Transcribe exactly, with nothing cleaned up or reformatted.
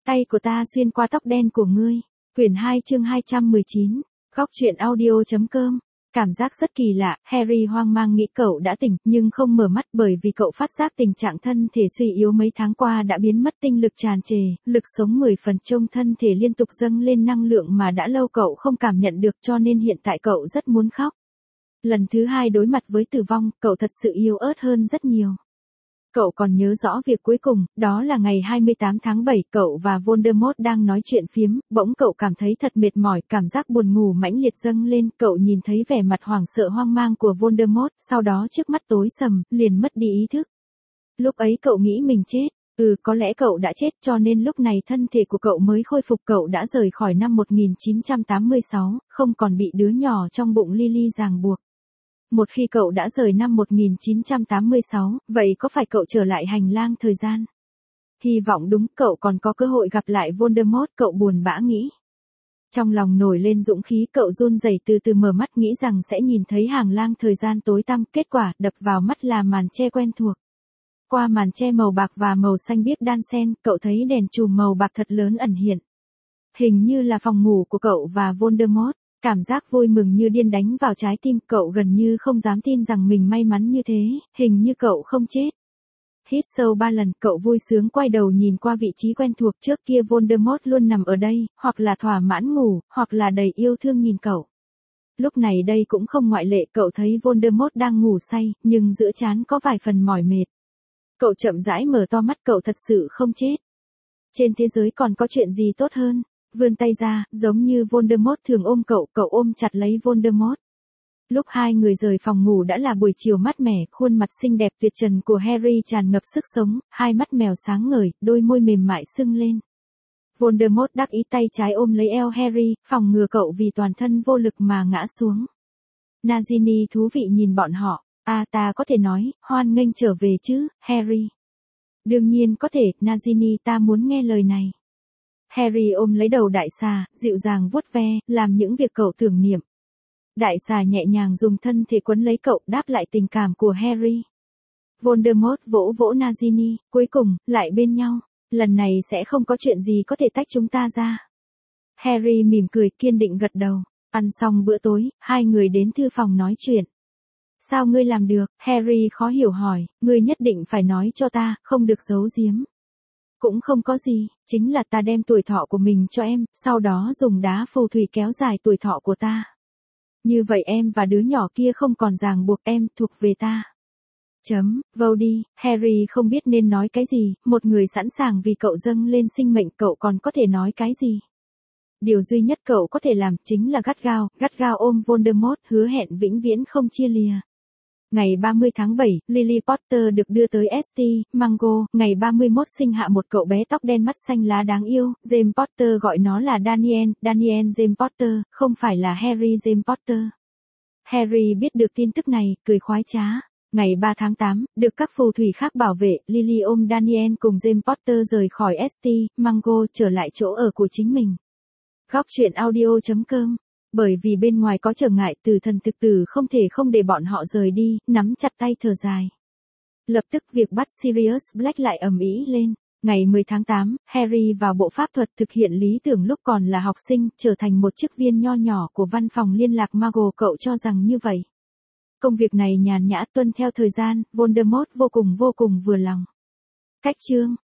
Tay của ta xuyên qua tóc đen của ngươi. Quyển hai chương hai trăm mười chín. Góc truyện audio.com. Cảm giác rất kỳ lạ, Harry hoang mang nghĩ cậu đã tỉnh, nhưng không mở mắt bởi vì cậu phát giác tình trạng thân thể suy yếu mấy tháng qua đã biến mất, tinh lực tràn trề, lực sống mười phần, trông thân thể liên tục dâng lên năng lượng mà đã lâu cậu không cảm nhận được, cho nên hiện tại cậu rất muốn khóc. Lần thứ hai đối mặt với tử vong, cậu thật sự yếu ớt hơn rất nhiều. Cậu còn nhớ rõ việc cuối cùng, đó là ngày hai mươi tám tháng bảy, cậu và Voldemort đang nói chuyện phiếm, bỗng cậu cảm thấy thật mệt mỏi, cảm giác buồn ngủ mãnh liệt dâng lên, cậu nhìn thấy vẻ mặt hoảng sợ hoang mang của Voldemort, sau đó trước mắt tối sầm, liền mất đi ý thức. Lúc ấy cậu nghĩ mình chết, ừ có lẽ cậu đã chết cho nên lúc này thân thể của cậu mới khôi phục, cậu đã rời khỏi năm một nghìn chín trăm tám mươi sáu, không còn bị đứa nhỏ trong bụng Lily ràng buộc. Một khi cậu đã rời năm một nghìn chín trăm tám mươi sáu, vậy có phải cậu trở lại hành lang thời gian? Hy vọng đúng, cậu còn có cơ hội gặp lại Voldemort, cậu buồn bã nghĩ. Trong lòng nổi lên dũng khí, cậu run rẩy từ từ mở mắt nghĩ rằng sẽ nhìn thấy hành lang thời gian tối tăm, kết quả đập vào mắt là màn che quen thuộc. Qua màn che màu bạc và màu xanh biếc đan xen, cậu thấy đèn chùm màu bạc thật lớn ẩn hiện. Hình như là phòng ngủ của cậu và Voldemort. Cảm giác vui mừng như điên đánh vào trái tim, cậu gần như không dám tin rằng mình may mắn như thế, hình như cậu không chết. Hít sâu ba lần, cậu vui sướng quay đầu nhìn qua vị trí quen thuộc, trước kia Voldemort luôn nằm ở đây, hoặc là thỏa mãn ngủ, hoặc là đầy yêu thương nhìn cậu. Lúc này đây cũng không ngoại lệ, cậu thấy Voldemort đang ngủ say, nhưng giữa trán có vài phần mỏi mệt. Cậu chậm rãi mở to mắt, cậu thật sự không chết. Trên thế giới còn có chuyện gì tốt hơn? Vươn tay ra, giống như Voldemort thường ôm cậu, cậu ôm chặt lấy Voldemort. Lúc hai người rời phòng ngủ đã là buổi chiều mát mẻ, khuôn mặt xinh đẹp tuyệt trần của Harry tràn ngập sức sống, hai mắt mèo sáng ngời, đôi môi mềm mại sưng lên. Voldemort đắc ý tay trái ôm lấy eo Harry, phòng ngừa cậu vì toàn thân vô lực mà ngã xuống. Nagini thú vị nhìn bọn họ, à ta có thể nói, hoan nghênh trở về chứ, Harry. Đương nhiên có thể, Nagini, ta muốn nghe lời này. Harry ôm lấy đầu đại xà, dịu dàng vuốt ve, làm những việc cậu tưởng niệm. Đại xà nhẹ nhàng dùng thân thể quấn lấy cậu, đáp lại tình cảm của Harry. Voldemort vỗ vỗ Nagini, cuối cùng, lại bên nhau. Lần này sẽ không có chuyện gì có thể tách chúng ta ra. Harry mỉm cười kiên định gật đầu. Ăn xong bữa tối, hai người đến thư phòng nói chuyện. Sao ngươi làm được? Harry khó hiểu hỏi, ngươi nhất định phải nói cho ta, không được giấu giếm. Cũng không có gì, chính là ta đem tuổi thọ của mình cho em, sau đó dùng đá phù thủy kéo dài tuổi thọ của ta. Như vậy em và đứa nhỏ kia không còn ràng buộc, em thuộc về ta. Chấm, vô đi, Harry không biết nên nói cái gì, một người sẵn sàng vì cậu dâng lên sinh mệnh, cậu còn có thể nói cái gì. Điều duy nhất cậu có thể làm chính là gắt gao, gắt gao ôm Voldemort, hứa hẹn vĩnh viễn không chia lìa. Ngày ba mươi tháng bảy, Lily Potter được đưa tới ét tê Mango, ngày ba mươi mốt sinh hạ một cậu bé tóc đen mắt xanh lá đáng yêu, James Potter gọi nó là Daniel, Daniel James Potter, không phải là Harry James Potter. Harry biết được tin tức này, cười khoái trá. Ngày ba tháng tám, được các phù thủy khác bảo vệ, Lily ôm Daniel cùng James Potter rời khỏi ét tê Mango, trở lại chỗ ở của chính mình. Góc truyện audio.com. Bởi vì bên ngoài có trở ngại, Tử Thần thực tử không thể không để bọn họ rời đi, nắm chặt tay thở dài. Lập tức việc bắt Sirius Black lại ầm ĩ lên. Ngày mười tháng tám, Harry vào bộ pháp thuật thực hiện lý tưởng lúc còn là học sinh, trở thành một chức viên nho nhỏ của văn phòng liên lạc Mago, cậu cho rằng như vậy. Công việc này nhàn nhã, tuân theo thời gian, Voldemort vô cùng vô cùng vừa lòng. Cách chương